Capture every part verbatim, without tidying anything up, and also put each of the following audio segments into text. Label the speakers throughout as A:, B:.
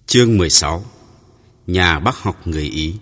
A: Chương mười sáu. Nhà bác học người Ý.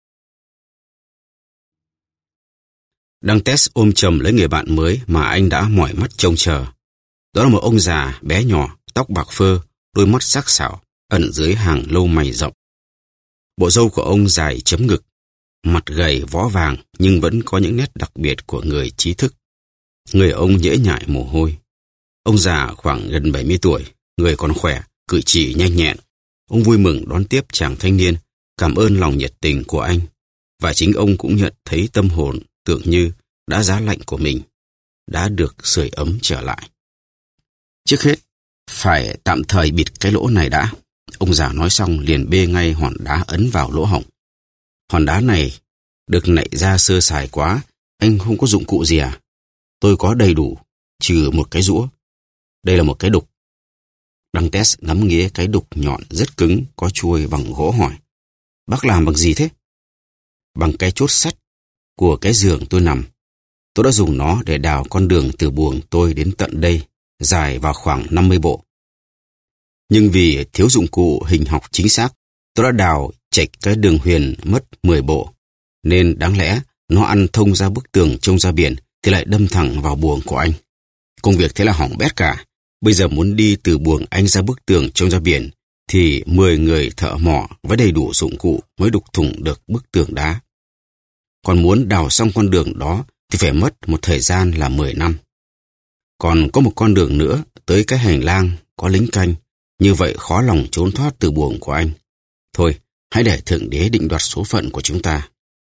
A: Dantes ôm chầm lấy người bạn mới mà anh đã mỏi mắt trông chờ. Đó là một ông già bé nhỏ, tóc bạc phơ, đôi mắt sắc sảo, ẩn dưới hàng lông mày rộng. Bộ râu của ông dài chấm ngực, mặt gầy vó vàng nhưng vẫn có những nét đặc biệt của người trí thức. Người ông nhễ nhại mồ hôi. Ông già khoảng gần bảy mươi tuổi, người còn khỏe, cử chỉ nhanh nhẹn. Ông vui mừng đón tiếp chàng thanh niên, cảm ơn lòng nhiệt tình của anh. Và chính ông cũng nhận thấy tâm hồn tưởng như đã giá lạnh của mình, đã được sưởi ấm trở lại. Trước hết, phải tạm thời bịt cái lỗ này đã. Ông già nói xong liền bê ngay hòn đá ấn vào lỗ hổng. Hòn đá này được nạy ra sơ sài quá, anh không có dụng cụ gì à? Tôi có đầy đủ, trừ một cái rũa. Đây là một cái đục. Dantes ngắm nghía cái đục nhọn rất cứng, có chuôi bằng gỗ hỏi. Bác làm bằng gì thế? Bằng cái chốt sắt của cái giường tôi nằm. Tôi đã dùng nó để đào con đường từ buồng tôi đến tận đây, dài vào khoảng năm mươi bộ. Nhưng vì thiếu dụng cụ hình học chính xác, tôi đã đào chệch cái đường huyền mất mười bộ. Nên đáng lẽ nó ăn thông ra bức tường trông ra biển thì lại đâm thẳng vào buồng của anh. Công việc thế là hỏng bét cả. Bây giờ muốn đi từ buồng anh ra bức tường trông ra biển thì mười người thợ mỏ với đầy đủ dụng cụ mới đục thủng được bức tường đá. Còn muốn đào xong con đường đó thì phải mất một thời gian là mười năm. Còn có một con đường nữa tới cái hành lang có lính canh, như vậy khó lòng trốn thoát từ buồng của anh. Thôi, hãy để Thượng Đế định đoạt số phận của chúng ta.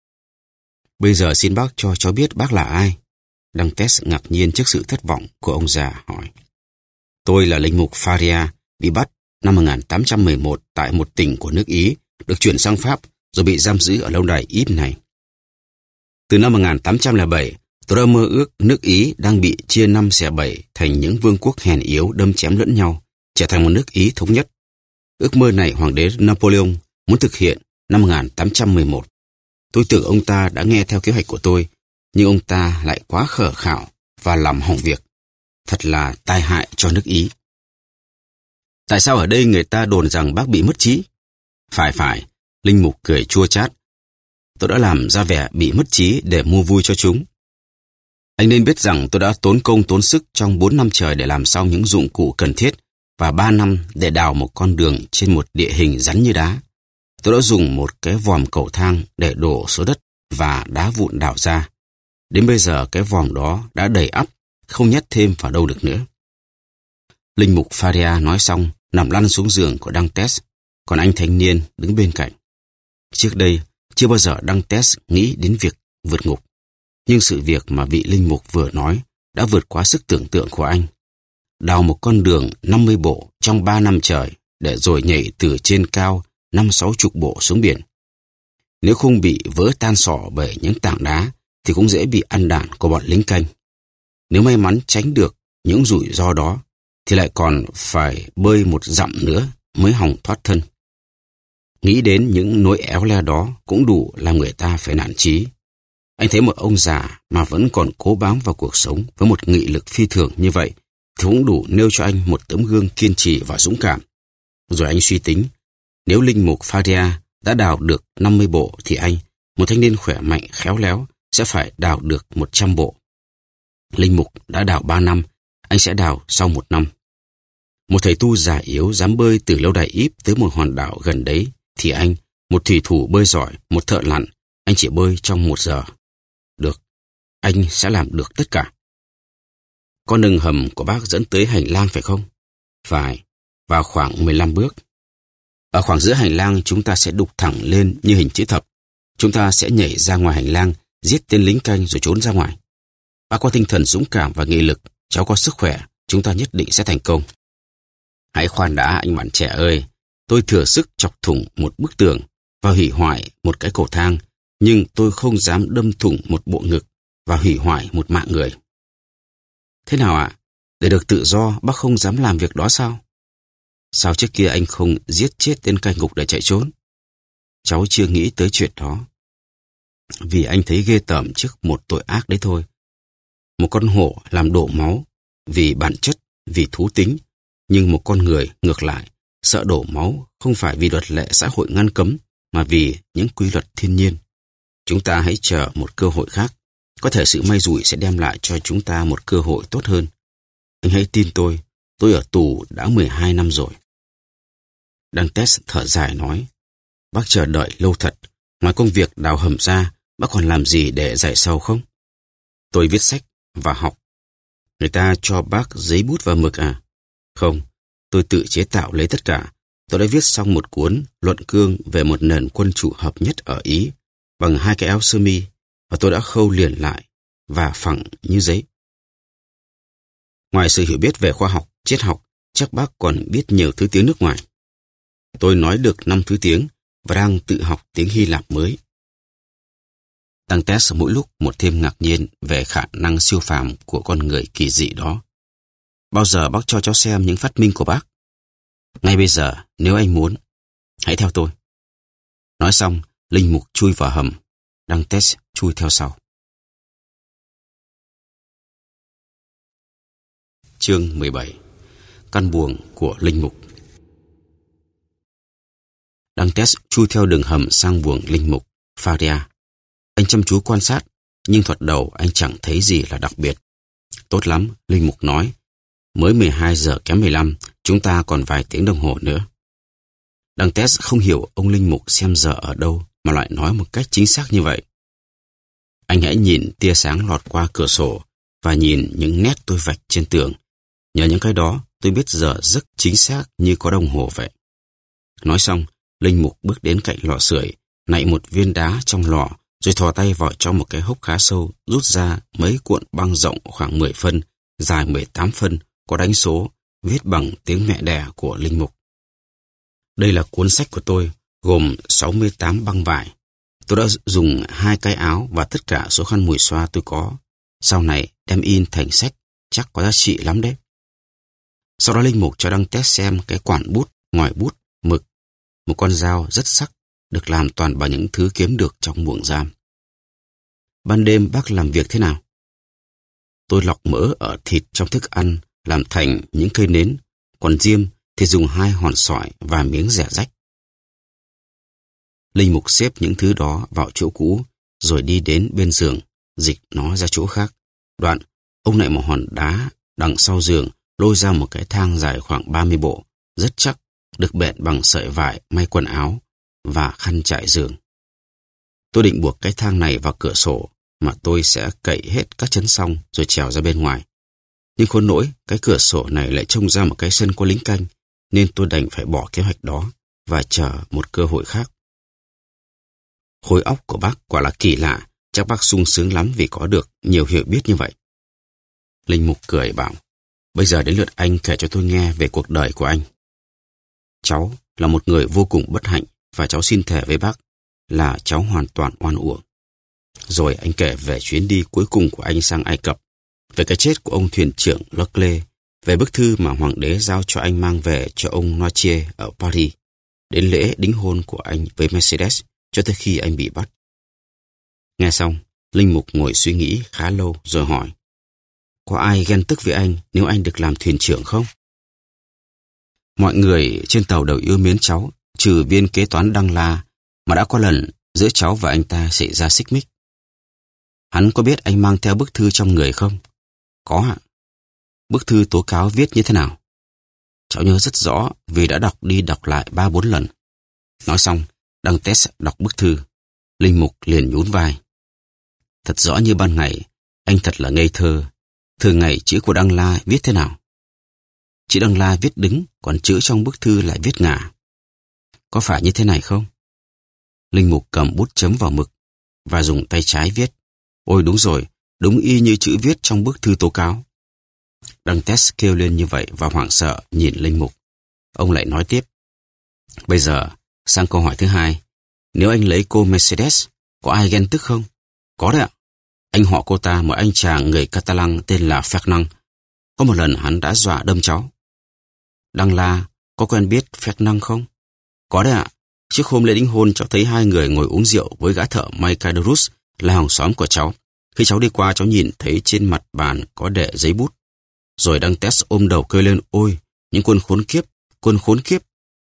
A: Bây giờ xin bác cho cháu biết bác là ai? Dantes ngạc nhiên trước sự thất vọng của ông già hỏi. Tôi là linh mục Faria, bị bắt năm một nghìn tám trăm mười một tại một tỉnh của nước Ý, được chuyển sang Pháp rồi bị giam giữ ở lâu đài Ypres này. Từ năm một nghìn tám trăm lẻ bảy, tôi đã mơ ước nước Ý đang bị chia năm xẻ bảy thành những vương quốc hèn yếu đâm chém lẫn nhau, trở thành một nước Ý thống nhất. Ước mơ này Hoàng đế Napoleon muốn thực hiện năm một nghìn tám trăm mười một. Tôi tưởng ông ta đã nghe theo kế hoạch của tôi, nhưng ông ta lại quá khờ khạo và làm hỏng việc. Thật là tai hại cho nước Ý. Tại sao ở đây người ta đồn rằng bác bị mất trí? Phải phải, linh mục cười chua chát. Tôi đã làm ra vẻ bị mất trí để mua vui cho chúng. Anh nên biết rằng tôi đã tốn công tốn sức trong bốn năm trời để làm xong những dụng cụ cần thiết và ba năm để đào một con đường trên một địa hình rắn như đá. Tôi đã dùng một cái vòm cầu thang để đổ số đất và đá vụn đào ra. Đến bây giờ cái vòm đó đã đầy ắp, không nhét thêm vào đâu được nữa. Linh mục Faria nói xong, nằm lăn xuống giường của Dantes, còn anh thanh niên đứng bên cạnh. Trước đây, chưa bao giờ Dantes nghĩ đến việc vượt ngục. Nhưng sự việc mà vị linh mục vừa nói đã vượt quá sức tưởng tượng của anh. Đào một con đường năm mươi bộ trong ba năm trời để rồi nhảy từ trên cao năm sáu chục bộ xuống biển. Nếu không bị vỡ tan xỏ bởi những tảng đá thì cũng dễ bị ăn đạn của bọn lính canh. Nếu may mắn tránh được những rủi ro đó thì lại còn phải bơi một dặm nữa mới hòng thoát thân. Nghĩ đến những nỗi éo le đó cũng đủ làm người ta phải nản chí. Anh thấy một ông già mà vẫn còn cố bám vào cuộc sống với một nghị lực phi thường như vậy thì cũng đủ nêu cho anh một tấm gương kiên trì và dũng cảm. Rồi anh suy tính, nếu linh mục Faria đã đào được năm mươi bộ thì anh, một thanh niên khỏe mạnh khéo léo, sẽ phải đào được một trăm bộ. Linh mục đã đào ba năm, anh sẽ đào sau một năm. Một thầy tu già yếu dám bơi từ lâu đài Ypres tới một hòn đảo gần đấy, thì anh, một thủy thủ bơi giỏi, một thợ lặn, anh chỉ bơi trong một giờ. Được, anh sẽ làm được tất cả. Con đường hầm của bác dẫn tới hành lang phải không? Phải, vào khoảng mười lăm bước. Ở khoảng giữa hành lang chúng ta sẽ đục thẳng lên như hình chữ thập. Chúng ta sẽ nhảy ra ngoài hành lang, giết tên lính canh rồi trốn ra ngoài. Bác có tinh thần dũng cảm và nghị lực, cháu có sức khỏe, chúng ta nhất định sẽ thành công. Hãy khoan đã anh bạn trẻ ơi, tôi thừa sức chọc thủng một bức tường và hủy hoại một cái cầu thang, nhưng tôi không dám đâm thủng một bộ ngực và hủy hoại một mạng người. Thế nào ạ? Để được tự do, bác không dám làm việc đó sao? Sao trước kia anh không giết chết tên cai ngục để chạy trốn? Cháu chưa nghĩ tới chuyện đó. Vì anh thấy ghê tởm trước một tội ác đấy thôi. Một con hổ làm đổ máu vì bản chất, vì thú tính, nhưng một con người ngược lại Sợ đổ máu không phải vì luật lệ xã hội ngăn cấm, mà vì những quy luật thiên nhiên. Chúng ta hãy chờ một cơ hội khác. Có thể sự may rủi sẽ đem lại cho chúng ta một cơ hội tốt hơn. Anh hãy tin tôi, tôi ở tù đã mười hai năm rồi. Dantes thở dài nói, bác chờ đợi lâu thật. Ngoài công việc đào hầm ra, bác còn làm gì để giải sầu không? Tôi viết sách và học. Người ta cho bác giấy bút và mực à? Không, tôi tự chế tạo lấy tất cả. Tôi đã viết xong một cuốn luận cương về một nền quân chủ hợp nhất ở Ý bằng hai cái áo sơ mi, và tôi đã khâu liền lại và phẳng như giấy. Ngoài sự hiểu biết về khoa học, triết học, chắc bác còn biết nhiều thứ tiếng nước ngoài. Tôi nói được năm thứ tiếng và đang tự học tiếng Hy Lạp mới. Dantes mỗi lúc một thêm ngạc nhiên về khả năng siêu phàm của con người kỳ dị đó. Bao giờ bác cho cháu xem những phát minh của bác? Ngay bây giờ, nếu anh muốn, hãy theo tôi. Nói xong, linh mục chui vào hầm. Dantes chui theo sau. Chương mười bảy. Căn buồng của linh mục. Dantes chui theo đường hầm sang buồng linh mục Faria. Anh chăm chú quan sát, nhưng thoạt đầu anh chẳng thấy gì là đặc biệt. Tốt lắm, linh mục nói. Mới mười hai giờ kém mười lăm, chúng ta còn vài tiếng đồng hồ nữa. Dantes không hiểu ông linh mục xem giờ ở đâu mà lại nói một cách chính xác như vậy. Anh hãy nhìn tia sáng lọt qua cửa sổ và nhìn những nét tôi vạch trên tường. Nhờ những cái đó, tôi biết giờ rất chính xác như có đồng hồ vậy. Nói xong, linh mục bước đến cạnh lò sưởi, nạy một viên đá trong lò, rồi thò tay vào trong một cái hốc khá sâu, rút ra mấy cuộn băng rộng khoảng mười phân, dài mười tám phân, có đánh số, viết bằng tiếng mẹ đẻ của linh mục. Đây là cuốn sách của tôi, gồm sáu mươi tám băng vải. Tôi đã dùng hai cái áo và tất cả số khăn mùi xoa tôi có. Sau này đem in thành sách, chắc có giá trị lắm đấy. Sau đó linh mục cho Dantes xem cái quản bút, ngòi bút, mực, một con dao rất sắc, được làm toàn bằng những thứ kiếm được trong buồng giam. Ban đêm bác làm việc thế nào? Tôi lọc mỡ ở thịt trong thức ăn, làm thành những cây nến, còn diêm thì dùng hai hòn sỏi và miếng rẻ rách. Linh mục xếp những thứ đó vào chỗ cũ, rồi đi đến bên giường, dịch nó ra chỗ khác. Đoạn, ông lại một hòn đá đằng sau giường, lôi ra một cái thang dài khoảng ba mươi bộ, rất chắc, được bện bằng sợi vải may quần áo và khăn trải giường. Tôi định buộc cái thang này vào cửa sổ, mà tôi sẽ cậy hết các chân xong rồi trèo ra bên ngoài. Nhưng khốn nỗi, cái cửa sổ này lại trông ra một cái sân có lính canh, nên tôi đành phải bỏ kế hoạch đó và chờ một cơ hội khác. Khối óc của bác quả là kỳ lạ, chắc bác sung sướng lắm vì có được nhiều hiểu biết như vậy. Linh mục cười bảo, bây giờ đến lượt anh kể cho tôi nghe về cuộc đời của anh. Cháu là một người vô cùng bất hạnh và cháu xin thề với bác là cháu hoàn toàn oan uổng. Rồi anh kể về chuyến đi cuối cùng của anh sang Ai Cập, về cái chết của ông thuyền trưởng Leclerc, về bức thư mà hoàng đế giao cho anh mang về cho ông Noirtier ở Paris, đến lễ đính hôn của anh với Mercedes cho tới khi anh bị bắt. Nghe xong, linh mục ngồi suy nghĩ khá lâu rồi hỏi, có ai ghen tức với anh nếu anh được làm thuyền trưởng không? Mọi người trên tàu đều yêu mến cháu, trừ viên kế toán Đăng La, mà đã có lần giữa cháu và anh ta xảy ra xích mích. Hắn có biết anh mang theo bức thư trong người không? Có ạ. Bức thư tố cáo viết như thế nào? Cháu nhớ rất rõ vì đã đọc đi đọc lại ba bốn lần. Nói xong, Dantes đọc bức thư. Linh mục liền nhún vai. Thật rõ như ban ngày, anh thật là ngây thơ. Thường ngày chữ của Đăng La viết thế nào? Chữ Đăng La viết đứng, còn chữ trong bức thư lại viết ngả. Có phải như thế này không? Linh mục cầm bút chấm vào mực và dùng tay trái viết. Ôi đúng rồi, đúng y như chữ viết trong bức thư tố cáo. Dantes kêu lên như vậy và hoảng sợ nhìn linh mục. Ông lại nói tiếp. Bây giờ, sang câu hỏi thứ hai. Nếu anh lấy cô Mercedes, có ai ghen tức không? Có đấy ạ. Anh họ cô ta, một anh chàng người Catalan tên là Fernand. Có một lần hắn đã dọa đâm cháu. Đăng La, có quen biết Fernand không? Có đấy ạ. Trước hôm lễ đính hôn, cháu thấy hai người ngồi uống rượu với gã thợ may Cadorus là hàng xóm của cháu. Khi cháu đi qua, cháu nhìn thấy trên mặt bàn có để giấy bút. Rồi Dantes ôm đầu kêu lên, ôi, những quân khốn kiếp, quân khốn kiếp.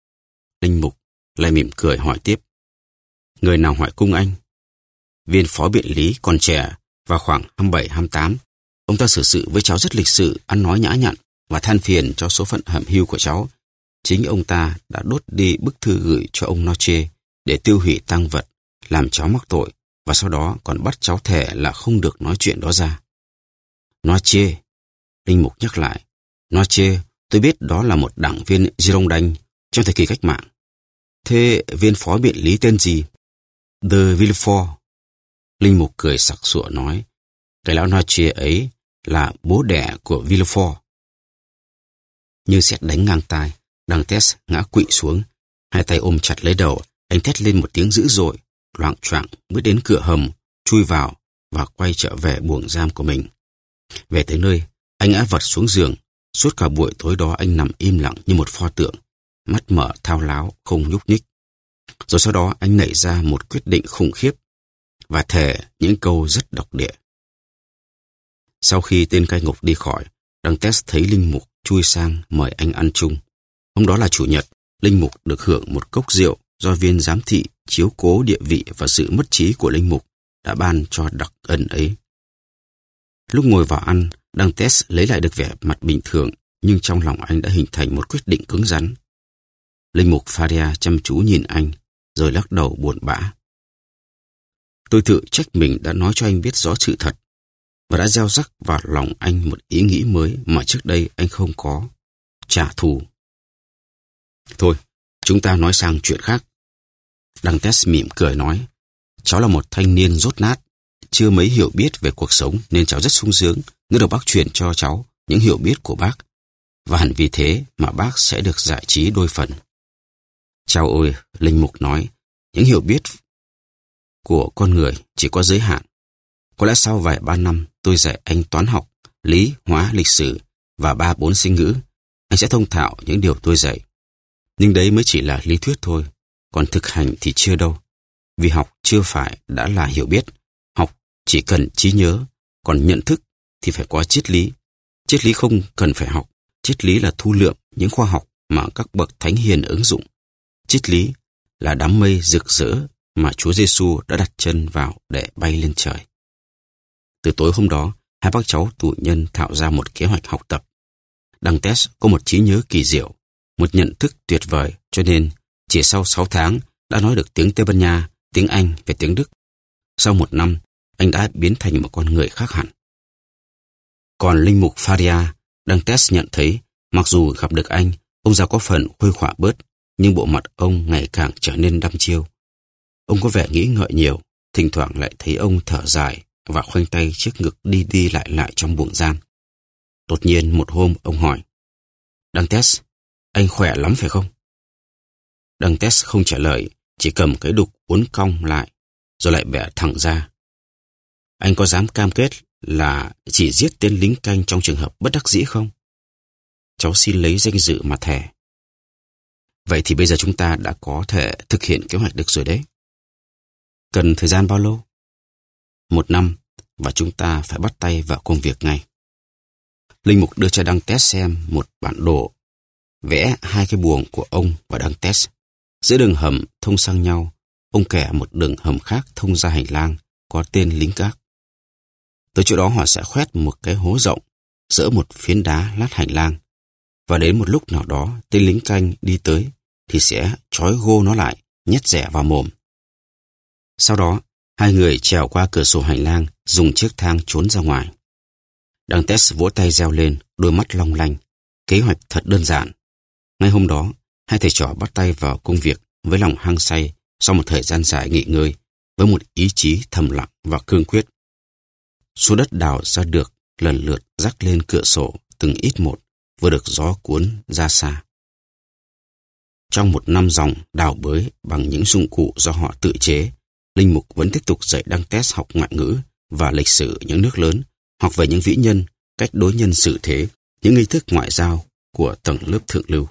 A: Linh mục lại mỉm cười hỏi tiếp. Người nào hỏi cung anh? Viên phó biện lý còn trẻ, vào khoảng hai mươi bảy hai mươi tám. Ông ta xử sự với cháu rất lịch sự, ăn nói nhã nhặn và than phiền cho số phận hẩm hiu của cháu. Chính ông ta đã đốt đi bức thư gửi cho ông Noche để tiêu hủy tang vật, làm cháu mắc tội, và sau đó còn bắt cháu thề là không được nói chuyện đó ra. Noche, Linh mục nhắc lại. Noche, tôi biết đó là một đảng viên Girondin trong thời kỳ cách mạng. Thế viên phó biện lý tên gì? De Villefort. Linh mục cười sặc sụa nói, cái lão Noche ấy là bố đẻ của Villefort. Như sét đánh ngang tai, Dantes ngã quỵ xuống, hai tay ôm chặt lấy đầu. Anh thét lên một tiếng dữ dội, loạng choạng bước đến cửa hầm, chui vào và quay trở về buồng giam của mình. Về tới nơi, anh ngã vật xuống giường. Suốt cả buổi tối đó anh nằm im lặng như một pho tượng, mắt mở thao láo, không nhúc nhích. Rồi sau đó anh nảy ra một quyết định khủng khiếp và thề những câu rất độc địa. Sau khi tên cai ngục đi khỏi, Dantes thấy linh mục chui sang mời anh ăn chung. Hôm đó là chủ nhật, linh mục được hưởng một cốc rượu do viên giám thị chiếu cố địa vị và sự mất trí của linh mục đã ban cho đặc ân ấy. Lúc ngồi vào ăn, Dantes lấy lại được vẻ mặt bình thường, nhưng trong lòng anh đã hình thành một quyết định cứng rắn. Linh mục Faria chăm chú nhìn anh, rồi lắc đầu buồn bã. Tôi tự trách mình đã nói cho anh biết rõ sự thật, và đã gieo rắc vào lòng anh một ý nghĩ mới mà trước đây anh không có. Trả thù. Thôi, chúng ta nói sang chuyện khác. Dantes mỉm cười nói, cháu là một thanh niên dốt nát, chưa mấy hiểu biết về cuộc sống nên cháu rất sung sướng nếu được bác truyền cho cháu những hiểu biết của bác, và hẳn vì thế mà bác sẽ được giải trí đôi phần. Cháu ơi, linh mục nói, những hiểu biết của con người chỉ có giới hạn. Có lẽ sau vài ba năm tôi dạy anh toán học, lý, hóa, lịch sử và ba bốn sinh ngữ, anh sẽ thông thạo những điều tôi dạy. Nhưng đấy mới chỉ là lý thuyết thôi, còn thực hành thì chưa đâu. Vì học chưa phải đã là hiểu biết. Học chỉ cần trí nhớ, còn nhận thức thì phải có triết lý. Triết lý không cần phải học. Triết lý là thu lượm những khoa học mà các bậc thánh hiền ứng dụng. Triết lý là đám mây rực rỡ mà Chúa Giêsu đã đặt chân vào để bay lên trời. Từ tối hôm đó, hai bác cháu tù nhân thạo ra một kế hoạch học tập. Dantes có một trí nhớ kỳ diệu, một nhận thức tuyệt vời, cho nên chỉ sau sáu tháng đã nói được tiếng Tây Ban Nha, tiếng Anh và tiếng Đức. Sau một năm, anh đã biến thành một con người khác hẳn. Còn linh mục Faria, Dantes nhận thấy, mặc dù gặp được anh, ông già có phần khuây khỏa bớt, nhưng bộ mặt ông ngày càng trở nên đăm chiêu. Ông có vẻ nghĩ ngợi nhiều, thỉnh thoảng lại thấy ông thở dài và khoanh tay trước ngực đi đi lại lại trong buồng giam. Đột nhiên một hôm ông hỏi, Dantes, anh khỏe lắm phải không? Dantes không trả lời, chỉ cầm cái đục uốn cong lại, rồi lại bẻ thẳng ra. Anh có dám cam kết là chỉ giết tên lính canh trong trường hợp bất đắc dĩ không? Cháu xin lấy danh dự mà thề. Vậy thì bây giờ chúng ta đã có thể thực hiện kế hoạch được rồi đấy. Cần thời gian bao lâu? Một năm, và chúng ta phải bắt tay vào công việc ngay. Linh mục đưa cho Dantes xem một bản đồ, vẽ hai cái buồng của ông và Dantes. Giữa đường hầm thông sang nhau, ông kẻ một đường hầm khác thông ra hành lang có tên lính gác. Tới chỗ đó họ sẽ khoét một cái hố rộng, dỡ một phiến đá lát hành lang, và đến một lúc nào đó tên lính canh đi tới thì sẽ trói gô nó lại, nhét rẻ vào mồm. Sau đó, hai người trèo qua cửa sổ hành lang, dùng chiếc thang trốn ra ngoài. Dantes vỗ tay reo lên, đôi mắt long lanh. Kế hoạch thật đơn giản. Ngay hôm đó, hai thầy trò bắt tay vào công việc với lòng hăng say sau một thời gian dài nghỉ ngơi, với một ý chí thầm lặng và cương quyết. Số đất đào ra được lần lượt rắc lên cửa sổ từng ít một, vừa được gió cuốn ra xa. Trong một năm dòng đào bới bằng những dụng cụ do họ tự chế, linh mục vẫn tiếp tục dạy Dantes học ngoại ngữ và lịch sử những nước lớn, học về những vĩ nhân, cách đối nhân xử thế, những nghi thức ngoại giao của tầng lớp thượng lưu.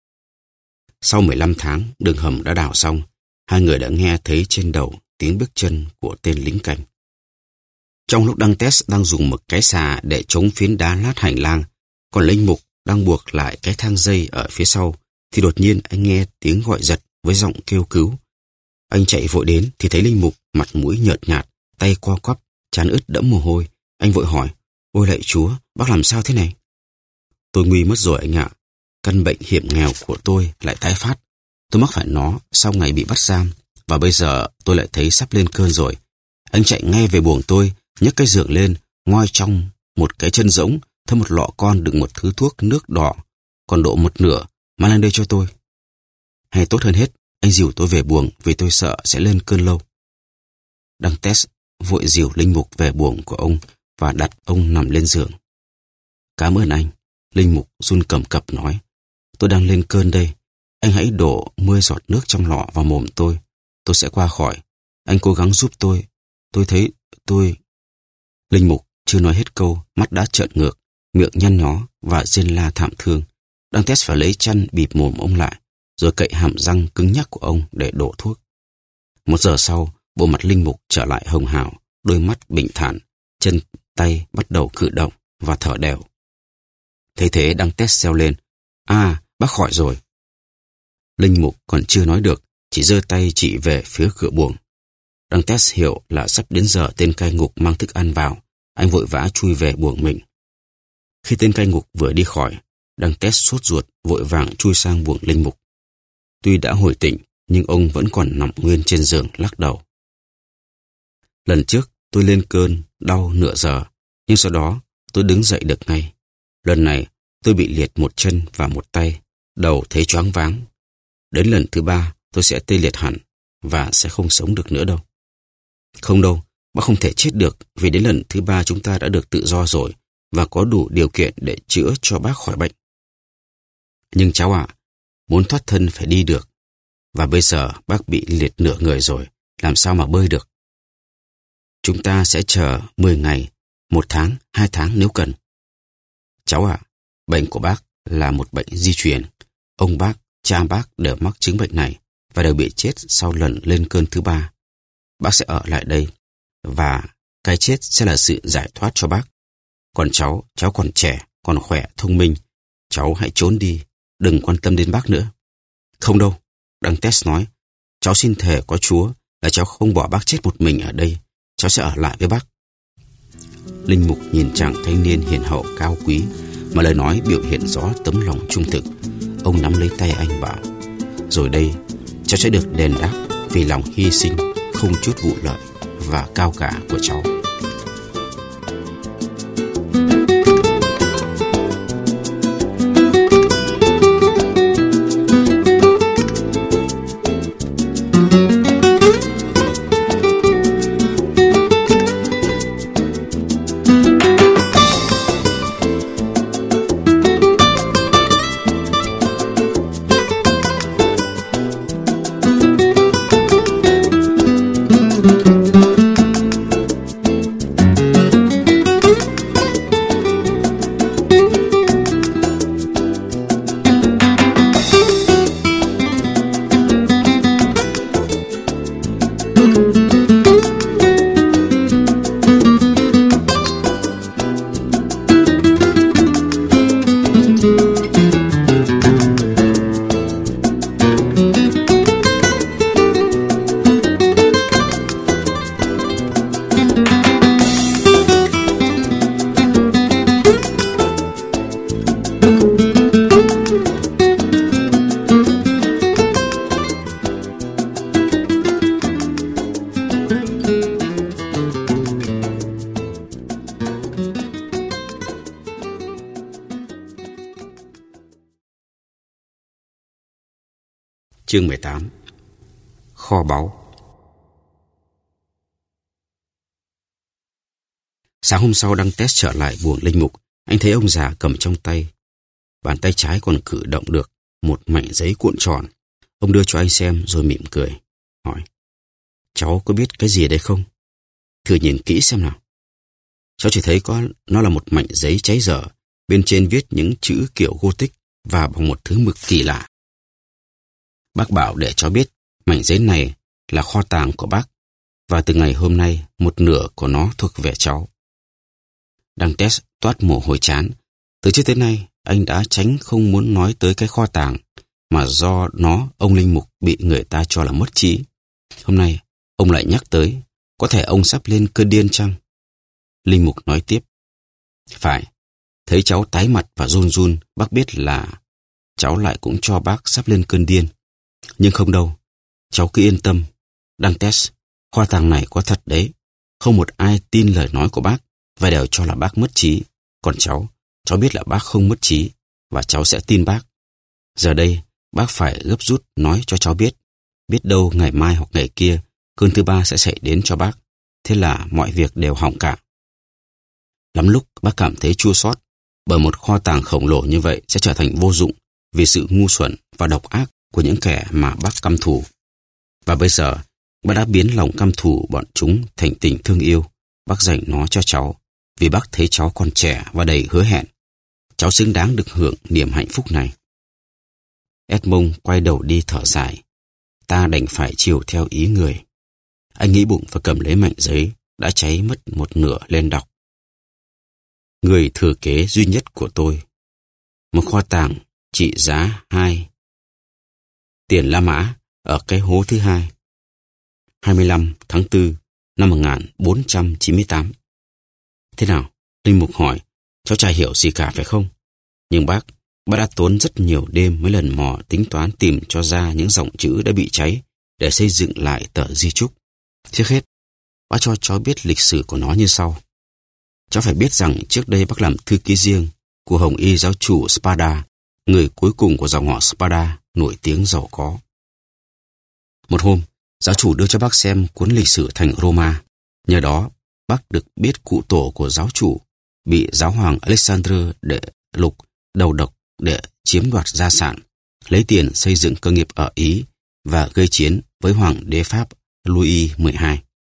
A: Sau mười lăm tháng, đường hầm đã đào xong, hai người đã nghe thấy trên đầu tiếng bước chân của tên lính canh. Trong lúc Dantes đang dùng một cái xà để chống phiến đá lát hành lang, còn linh mục đang buộc lại cái thang dây ở phía sau, thì đột nhiên anh nghe tiếng gọi giật với giọng kêu cứu. Anh chạy vội đến thì thấy Linh Mục mặt mũi nhợt nhạt, tay co quắp, trán ướt đẫm mồ hôi. Anh vội hỏi, ôi lạy Chúa, bác làm sao thế này? Tôi nguy mất rồi anh ạ. Căn bệnh hiểm nghèo của tôi lại tái phát. Tôi mắc phải nó sau ngày bị bắt giam, và bây giờ tôi lại thấy sắp lên cơn rồi. Anh chạy ngay về buồng tôi, nhấc cái giường lên, ngoi trong một cái chân rỗng, thâm một lọ con đựng một thứ thuốc nước đỏ, còn độ một nửa, mang lên đây cho tôi. Hay tốt hơn hết, anh dìu tôi về buồng vì tôi sợ sẽ lên cơn lâu. Dantes vội dìu Linh Mục về buồng của ông và đặt ông nằm lên giường. Cảm ơn anh, Linh Mục run cầm cập nói. Tôi đang lên cơn đây. Anh hãy đổ mười giọt nước trong lọ vào mồm tôi. Tôi sẽ qua khỏi. Anh cố gắng giúp tôi. Tôi thấy tôi... Linh Mục chưa nói hết câu, mắt đã trợn ngược, miệng nhăn nhó và rên la thảm thương. Dantes phải lấy chăn bịt mồm ông lại, rồi cậy hàm răng cứng nhắc của ông để đổ thuốc. Một giờ sau, bộ mặt Linh Mục trở lại hồng hào, đôi mắt bình thản, chân tay bắt đầu cử động và thở đều. Thấy thế Dantes reo lên, à, bác khỏi rồi. Linh Mục còn chưa nói được, chỉ giơ tay chỉ về phía cửa buồng. Dantes hiểu là sắp đến giờ tên cai ngục mang thức ăn vào. Anh vội vã chui về buồng mình. Khi tên cai ngục vừa đi khỏi, Dantes sốt ruột vội vàng chui sang buồng Linh Mục. Tuy đã hồi tỉnh, nhưng ông vẫn còn nằm nguyên trên giường lắc đầu. Lần trước tôi lên cơn đau nửa giờ, nhưng sau đó tôi đứng dậy được ngay. Lần này tôi bị liệt một chân và một tay, đầu thấy choáng váng. Đến lần thứ ba tôi sẽ tê liệt hẳn và sẽ không sống được nữa đâu. Không đâu, bác không thể chết được vì đến lần thứ ba chúng ta đã được tự do rồi và có đủ điều kiện để chữa cho bác khỏi bệnh. Nhưng cháu ạ, muốn thoát thân phải đi được. Và bây giờ bác bị liệt nửa người rồi, làm sao mà bơi được? Chúng ta sẽ chờ mười ngày, một tháng, hai tháng nếu cần. Cháu ạ, bệnh của bác là một bệnh di truyền. Ông bác, cha bác đều mắc chứng bệnh này và đều bị chết sau lần lên cơn thứ ba. Bác sẽ ở lại đây và cái chết sẽ là sự giải thoát cho bác. Còn cháu, cháu còn trẻ, còn khỏe, thông minh. Cháu hãy trốn đi, đừng quan tâm đến bác nữa. Không đâu, Dantes nói. Cháu xin thề có Chúa là cháu không bỏ bác chết một mình ở đây. Cháu sẽ ở lại với bác. Linh Mục nhìn chàng thanh niên hiền hậu cao quý mà lời nói biểu hiện rõ tấm lòng trung thực. Ông nắm lấy tay anh bảo, rồi đây cháu sẽ được đền đáp vì lòng hy sinh không chút vụ lợi và cao cả của cháu. Chương mười tám. Kho báu. Sáng hôm sau Dantes trở lại buồng Linh Mục. Anh thấy ông già cầm trong tay, bàn tay trái còn cử động được một mảnh giấy cuộn tròn. Ông đưa cho anh xem rồi mỉm cười, hỏi, cháu có biết cái gì ở đây không? Thử nhìn kỹ xem nào. Cháu chỉ thấy có nó là một mảnh giấy cháy dở, bên trên viết những chữ kiểu Gothic và bằng một thứ mực kỳ lạ. Bác bảo để cháu biết mảnh giấy này là kho tàng của bác, và từ ngày hôm nay một nửa của nó thuộc về cháu. Dantes toát mồ hôi trán. Từ trước tới nay anh đã tránh không muốn nói tới cái kho tàng, mà do nó ông linh mục bị người ta cho là mất trí. Hôm nay, ông lại nhắc tới, có thể ông sắp lên cơn điên chăng? Linh mục nói tiếp, phải, thấy cháu tái mặt và run run, bác biết là cháu lại cũng cho bác sắp lên cơn điên. Nhưng không đâu, cháu cứ yên tâm. Dantes, khoa tàng này có thật đấy. Không một ai tin lời nói của bác và đều cho là bác mất trí. Còn cháu, cháu biết là bác không mất trí và cháu sẽ tin bác. Giờ đây, bác phải gấp rút nói cho cháu biết. Biết đâu ngày mai hoặc ngày kia, cơn thứ ba sẽ xảy đến cho bác. Thế là mọi việc đều hỏng cả. Lắm lúc bác cảm thấy chua xót bởi một kho tàng khổng lồ như vậy sẽ trở thành vô dụng vì sự ngu xuẩn và độc ác của những kẻ mà bác căm thù. Và bây giờ, bác đã biến lòng căm thù bọn chúng thành tình thương yêu. Bác dành nó cho cháu vì bác thấy cháu còn trẻ và đầy hứa hẹn. Cháu xứng đáng được hưởng niềm hạnh phúc này. Edmond quay đầu đi thở dài. Ta đành phải chiều theo ý người. Anh nghĩ bụng và cầm lấy mảnh giấy đã cháy mất một nửa lên đọc. Người thừa kế duy nhất của tôi. Một kho tàng trị giá hai tiền La Mã ở cái hố thứ hai. hai mươi lăm tháng tư năm một nghìn bốn trăm chín mươi tám. Thế nào? Linh mục hỏi. Cháu chả hiểu gì cả phải không? Nhưng bác, bác đã tốn rất nhiều đêm mấy lần mò tính toán tìm cho ra những dòng chữ đã bị cháy để xây dựng lại tờ di chúc. Trước hết, bác cho cháu biết lịch sử của nó như sau. Cháu phải biết rằng trước đây bác làm thư ký riêng của Hồng Y giáo chủ Spada, người cuối cùng của dòng họ Spada nổi tiếng giàu có. Một hôm, giáo chủ đưa cho bác xem cuốn lịch sử thành Roma. Nhờ đó, bác được biết cụ tổ của giáo chủ bị giáo hoàng Alexander đệ Lục đầu độc để chiếm đoạt gia sản, lấy tiền xây dựng cơ nghiệp ở Ý và gây chiến với hoàng đế Pháp Louis mười hai.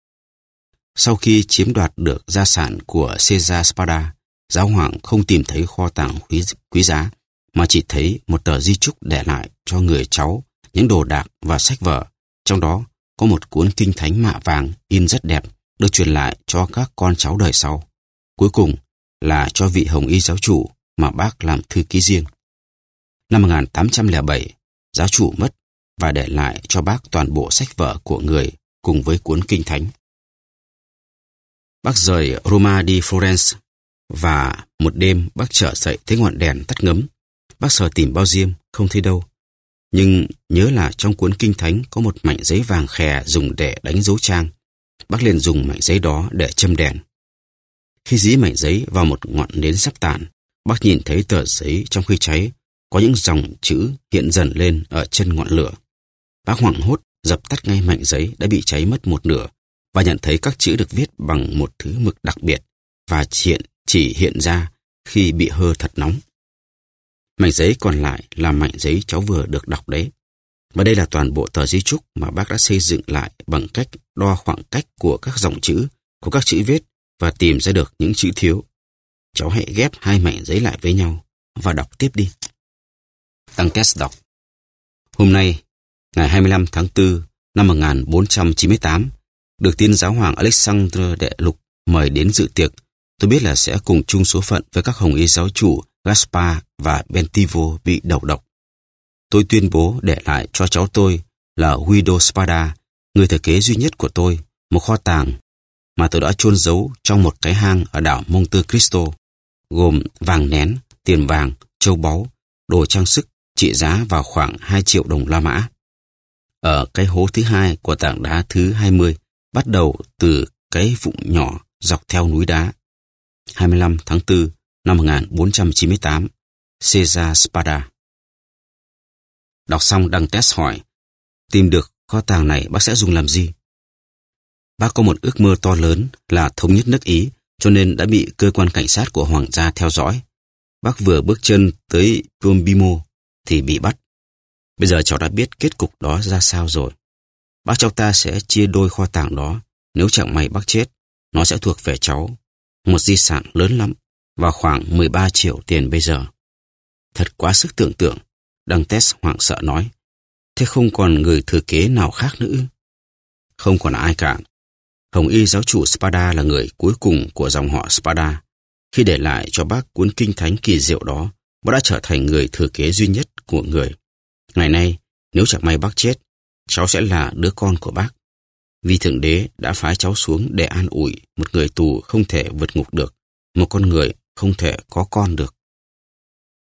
A: Sau khi chiếm đoạt được gia sản của Caesar Spada, giáo hoàng không tìm thấy kho tàng quý, quý giá, mà chỉ thấy một tờ di chúc để lại cho người cháu những đồ đạc và sách vở. Trong đó có một cuốn kinh thánh mạ vàng in rất đẹp, được truyền lại cho các con cháu đời sau. Cuối cùng là cho vị Hồng Y giáo chủ mà bác làm thư ký riêng. Năm một nghìn tám trăm lẻ bảy, giáo chủ mất và để lại cho bác toàn bộ sách vở của người cùng với cuốn kinh thánh. Bác rời Roma đi Florence và một đêm bác trở dậy thấy ngọn đèn tắt ngấm. Bác sờ tìm bao diêm, không thấy đâu. Nhưng nhớ là trong cuốn kinh thánh có một mảnh giấy vàng khè dùng để đánh dấu trang. Bác liền dùng mảnh giấy đó để châm đèn. Khi dí mảnh giấy vào một ngọn nến sắp tàn, bác nhìn thấy tờ giấy trong khi cháy có những dòng chữ hiện dần lên ở chân ngọn lửa. Bác hoảng hốt dập tắt ngay mảnh giấy đã bị cháy mất một nửa và nhận thấy các chữ được viết bằng một thứ mực đặc biệt và hiện chỉ hiện ra khi bị hơ thật nóng. Mảnh giấy còn lại là mảnh giấy cháu vừa được đọc đấy. Và đây là toàn bộ tờ di chúc mà bác đã xây dựng lại bằng cách đo khoảng cách của các dòng chữ, của các chữ viết và tìm ra được những chữ thiếu. Cháu hãy ghép hai mảnh giấy lại với nhau và đọc tiếp đi. Tăng test đọc. Hôm nay, ngày hai mươi lăm tháng tư năm một nghìn bốn trăm chín mươi tám, được tin giáo hoàng Alexander đệ Lục mời đến dự tiệc. Tôi biết là sẽ cùng chung số phận với các Hồng Y giáo chủ Gaspar và Bentivo bị đầu độc. Tôi tuyên bố để lại cho cháu tôi là Guido Spada, người thừa kế duy nhất của tôi, một kho tàng mà tôi đã chôn giấu trong một cái hang ở đảo Monte Cristo, gồm vàng nén, tiền vàng, châu báu, đồ trang sức trị giá vào khoảng hai triệu đồng La Mã. Ở cái hố thứ hai của tảng đá thứ hai mươi, bắt đầu từ cái vụng nhỏ dọc theo núi đá. hai mươi lăm tháng tư năm một nghìn bốn trăm chín mươi tám, Caesar Spada. Đọc xong đăng test hỏi, tìm được kho tàng này bác sẽ dùng làm gì? Bác có một ước mơ to lớn là thống nhất nước Ý, cho nên đã bị cơ quan cảnh sát của Hoàng gia theo dõi. Bác vừa bước chân tới Piombino thì bị bắt. Bây giờ cháu đã biết kết cục đó ra sao rồi. Bác cháu ta sẽ chia đôi kho tàng đó. Nếu chẳng may bác chết, nó sẽ thuộc về cháu. Một di sản lớn lắm, và khoảng mười ba triệu tiền bây giờ. Thật quá sức tưởng tượng, Đăng Test hoảng sợ nói. Thế không còn người thừa kế nào khác nữa? Không còn ai cả. Hồng Y giáo chủ Spada là người cuối cùng của dòng họ Spada. Khi để lại cho bác cuốn kinh thánh kỳ diệu đó, bác đã trở thành người thừa kế duy nhất của người. Ngày nay, nếu chẳng may bác chết, cháu sẽ là đứa con của bác. Vì Thượng Đế đã phái cháu xuống để an ủi một người tù không thể vượt ngục được, một con người không thể có con được.